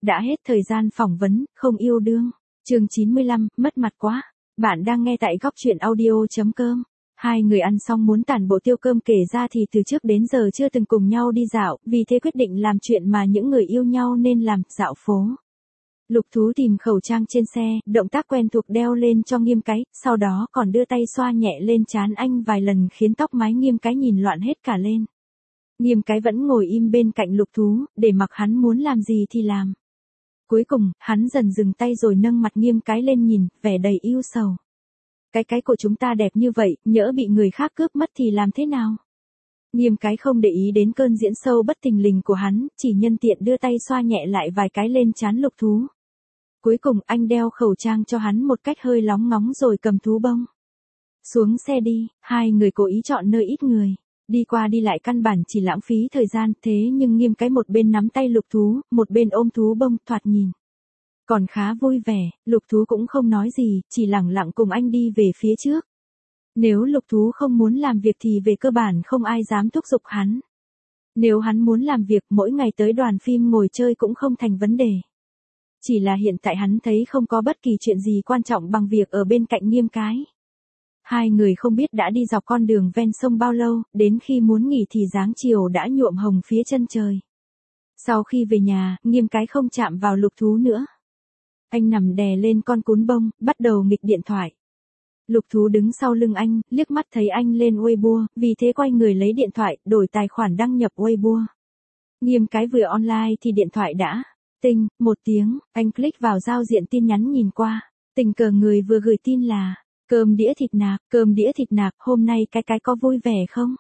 Đã hết thời gian phỏng vấn, không yêu đương. Chương 95, mất mặt quá. Bạn đang nghe tại góc truyện audio.com. Hai người ăn xong muốn tản bộ tiêu cơm kể ra thì từ trước đến giờ chưa từng cùng nhau đi dạo, vì thế quyết định làm chuyện mà những người yêu nhau nên làm, dạo phố. Lục Thú tìm khẩu trang trên xe, động tác quen thuộc đeo lên cho Nghiêm Cái, sau đó còn đưa tay xoa nhẹ lên trán anh vài lần khiến tóc mái Nghiêm Cái nhìn loạn hết cả lên. Nghiêm Cái vẫn ngồi im bên cạnh Lục Thú, để mặc hắn muốn làm gì thì làm. Cuối cùng, hắn dần dừng tay rồi nâng mặt Nghiêm Cái lên nhìn, vẻ đầy ưu sầu. Cái của chúng ta đẹp như vậy, nhỡ bị người khác cướp mất thì làm thế nào? Nghiêm Cái không để ý đến cơn diễn sâu bất thình lình của hắn, chỉ nhân tiện đưa tay xoa nhẹ lại vài cái lên trán Lục Thú. Cuối cùng anh đeo khẩu trang cho hắn một cách hơi lóng ngóng rồi cầm thú bông. Xuống xe đi, hai người cố ý chọn nơi ít người. Đi qua đi lại căn bản chỉ lãng phí thời gian, thế nhưng Nghiêm Cái một bên nắm tay Lục Thú, một bên ôm thú bông, thoạt nhìn còn khá vui vẻ. Lục Thú cũng không nói gì, chỉ lẳng lặng cùng anh đi về phía trước. Nếu Lục Thú không muốn làm việc thì về cơ bản không ai dám thúc giục hắn. Nếu hắn muốn làm việc mỗi ngày tới đoàn phim ngồi chơi cũng không thành vấn đề. Chỉ là hiện tại hắn thấy không có bất kỳ chuyện gì quan trọng bằng việc ở bên cạnh Nghiêm Cái. Hai người không biết đã đi dọc con đường ven sông bao lâu, đến khi muốn nghỉ thì dáng chiều đã nhuộm hồng phía chân trời. Sau khi về nhà, Nghiêm Cái không chạm vào Lục Thú nữa. Anh nằm đè lên con cún bông, bắt đầu nghịch điện thoại. Lục Thú đứng sau lưng anh, liếc mắt thấy anh lên Weibo, vì thế quay người lấy điện thoại, đổi tài khoản đăng nhập Weibo. Nghiêm Cái vừa online thì điện thoại đã tinh, một tiếng, anh click vào giao diện tin nhắn nhìn qua. Tình cờ người vừa gửi tin là: cơm đĩa thịt nạc, hôm nay cái có vui vẻ không?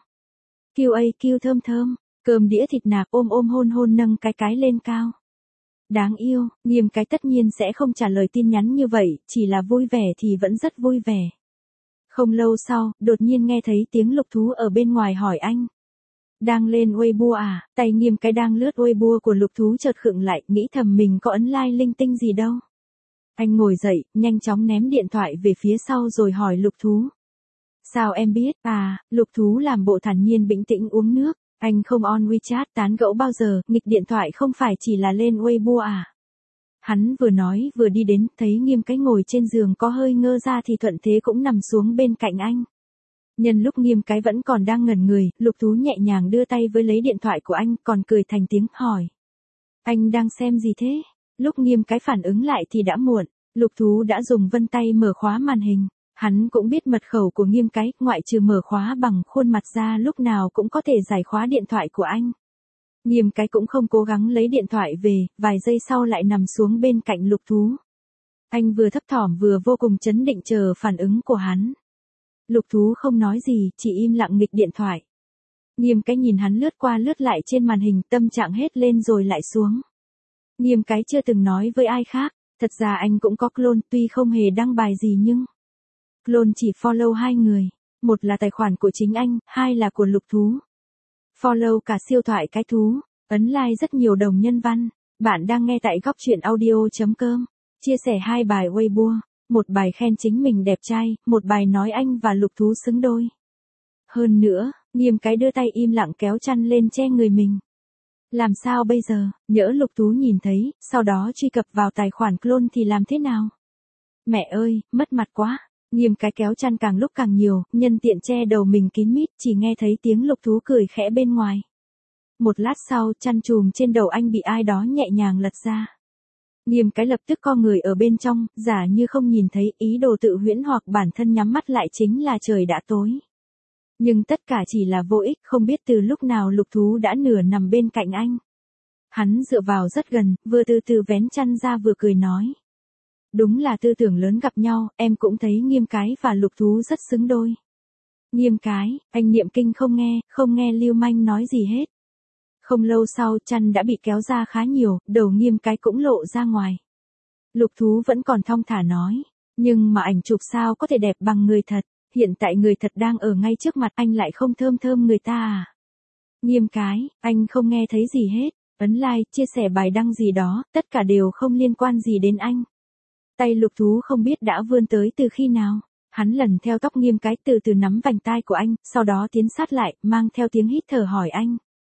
QAQ thơm thơm, cơm đĩa thịt nạc ôm hôn hôn nâng cái lên cao. Đáng yêu, Nghiêm Cái tất nhiên sẽ không trả lời tin nhắn như vậy, chỉ là vui vẻ thì vẫn rất vui vẻ. Không lâu sau, đột nhiên nghe thấy tiếng Lục Thú ở bên ngoài hỏi anh. Đang lên Weibo à? Tay Nghiêm Cái đang lướt Weibo của Lục Thú chợt khựng lại, nghĩ thầm mình có ấn like linh tinh gì đâu. Anh ngồi dậy, nhanh chóng ném điện thoại về phía sau rồi hỏi Lục Thú. Sao em biết? À, Lục Thú làm bộ thản nhiên bình tĩnh uống nước. Anh không on WeChat tán gẫu bao giờ, nghịch điện thoại không phải chỉ là lên Weibo à? Hắn vừa nói vừa đi đến, thấy Nghiêm Cái ngồi trên giường có hơi ngơ ra thì thuận thế cũng nằm xuống bên cạnh anh. Nhân lúc Nghiêm Cái vẫn còn đang ngẩn người, Lục Thú nhẹ nhàng đưa tay với lấy điện thoại của anh, còn cười thành tiếng, hỏi. Anh đang xem gì thế? Lúc Nghiêm Cái phản ứng lại thì đã muộn. Lục Thú đã dùng vân tay mở khóa màn hình. Hắn cũng biết mật khẩu của Nghiêm Cái, ngoại trừ mở khóa bằng khuôn mặt ra lúc nào cũng có thể giải khóa điện thoại của anh. Nghiêm Cái cũng không cố gắng lấy điện thoại về, vài giây sau lại nằm xuống bên cạnh Lục Thú. Anh vừa thấp thỏm vừa vô cùng trấn định chờ phản ứng của hắn. Lục Thú không nói gì, chỉ im lặng nghịch điện thoại. Nghiêm Cái nhìn hắn lướt qua lướt lại trên màn hình, tâm trạng hết lên rồi lại xuống. Nghiêm Cái chưa từng nói với ai khác, thật ra anh cũng có clone, tuy không hề đăng bài gì nhưng clone chỉ follow hai người, một là tài khoản của chính anh, hai là của Lục Thú. Follow cả siêu thoại cái thú, ấn like rất nhiều đồng nhân văn. Bạn đang nghe tại góc truyện audio.com. Chia sẻ hai bài Weibo, một bài khen chính mình đẹp trai, một bài nói anh và Lục Thú xứng đôi. Hơn nữa, Nghiêm Cái đưa tay im lặng kéo chăn lên che người mình. Làm sao bây giờ, nhỡ Lục Thú nhìn thấy, sau đó truy cập vào tài khoản clone thì làm thế nào? Mẹ ơi, mất mặt quá. Nghiêm Cái kéo chăn càng lúc càng nhiều, nhân tiện che đầu mình kín mít, chỉ nghe thấy tiếng Lục Thú cười khẽ bên ngoài. Một lát sau, chăn chùm trên đầu anh bị ai đó nhẹ nhàng lật ra. Nghiêm Cái lập tức co người ở bên trong, giả như không nhìn thấy, ý đồ tự huyễn hoặc bản thân nhắm mắt lại chính là trời đã tối. Nhưng tất cả chỉ là vô ích, không biết từ lúc nào Lục Thú đã nửa nằm bên cạnh anh. Hắn dựa vào rất gần, vừa từ từ vén chăn ra vừa cười nói. Đúng là tư tưởng lớn gặp nhau, em cũng thấy Nghiêm Cái và Lục Thú rất xứng đôi. Nghiêm Cái, anh niệm kinh không nghe lưu manh nói gì hết. Không lâu sau chăn đã bị kéo ra khá nhiều, đầu Nghiêm Cái cũng lộ ra ngoài. Lục Thú vẫn còn thong thả nói, nhưng mà ảnh chụp sao có thể đẹp bằng người thật, hiện tại người thật đang ở ngay trước mặt anh lại không thơm thơm người ta à. Nghiêm Cái, anh không nghe thấy gì hết, ấn like, chia sẻ bài đăng gì đó, tất cả đều không liên quan gì đến anh. Tay Lục Thú không biết đã vươn tới từ khi nào, hắn lần theo tóc Nghiêm Cái từ từ nắm vành tai của anh, sau đó tiến sát lại, mang theo tiếng hít thở hỏi anh.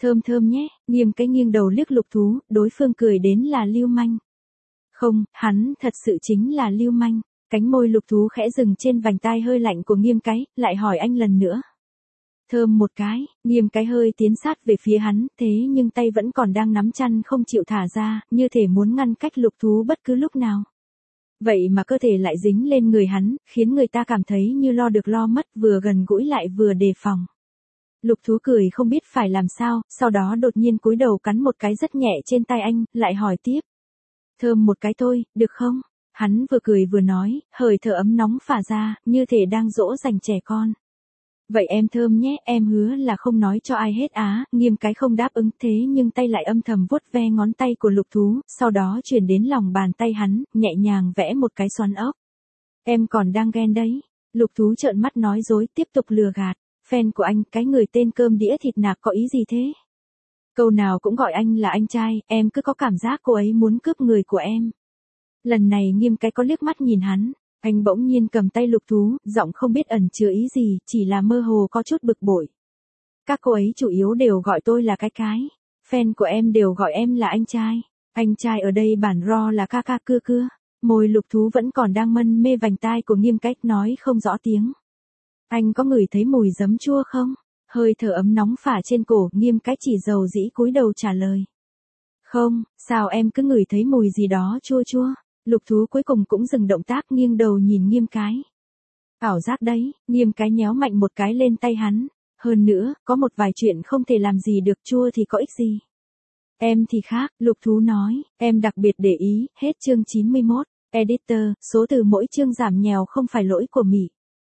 Thơm thơm nhé, Nghiêm cái nghiêng đầu liếc Lục Thú, đối phương cười đến là lưu manh. Không, hắn thật sự chính là lưu manh. Cánh môi Lục Thú khẽ dừng trên vành tai hơi lạnh của Nghiêm cái, lại hỏi anh lần nữa. Thơm một cái, Nghiêm cái hơi tiến sát về phía hắn, thế nhưng tay vẫn còn đang nắm chăn không chịu thả ra, như thể muốn ngăn cách Lục Thú bất cứ lúc nào. Vậy mà cơ thể lại dính lên người hắn, khiến người ta cảm thấy như lo được lo mất, vừa gần gũi lại vừa đề phòng. Lục Thú cười không biết phải làm sao, sau đó đột nhiên cúi đầu cắn một cái rất nhẹ trên tay anh, lại hỏi tiếp. Thơm một cái thôi, được không? Hắn vừa cười vừa nói, hơi thở ấm nóng phả ra, như thể đang dỗ dành trẻ con. Vậy em thơm nhé, em hứa là không nói cho ai hết á. Nghiêm cái không đáp ứng thế nhưng tay lại âm thầm vuốt ve ngón tay của Lục Thú, sau đó chuyển đến lòng bàn tay hắn, nhẹ nhàng vẽ một cái xoắn ốc. Em còn đang ghen đấy. Lục Thú trợn mắt nói dối, tiếp tục lừa gạt. Fan của anh, cái người tên cơm đĩa thịt nạc có ý gì thế? Câu nào cũng gọi anh là anh trai, em cứ có cảm giác cô ấy muốn cướp người của em. Lần này Nghiêm cái có liếc mắt nhìn hắn. Anh bỗng nhiên cầm tay Lục Thú, giọng không biết ẩn chứa ý gì, chỉ là mơ hồ có chút bực bội. Các cô ấy chủ yếu đều gọi tôi là cái. Fan của em đều gọi em là anh trai. Anh trai ở đây bản ro là ca ca cưa cưa. Môi Lục Thú vẫn còn đang mân mê vành tai của Nghiêm cách nói không rõ tiếng. Anh có ngửi thấy mùi giấm chua không? Hơi thở ấm nóng phả trên cổ, Nghiêm cách chỉ dầu dĩ cúi đầu trả lời. Không, sao em cứ ngửi thấy mùi gì đó chua chua? Lục Thú cuối cùng cũng dừng động tác, nghiêng đầu nhìn Nghiêm cái. Ảo giác đấy, Nghiêm cái nhéo mạnh một cái lên tay hắn. Hơn nữa, có một vài chuyện không thể làm gì được, chua thì có ích gì. Em thì khác, Lục Thú nói, em đặc biệt để ý, hết chương 91. Editor, số từ mỗi chương giảm nhèo không phải lỗi của Mỹ.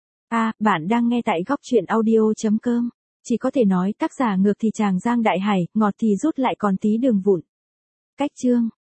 Bạn đang nghe tại góc truyện audio.com. Chỉ có thể nói tác giả ngược thì chàng Giang Đại Hải, ngọt thì rút lại còn tí đường vụn. Cách chương.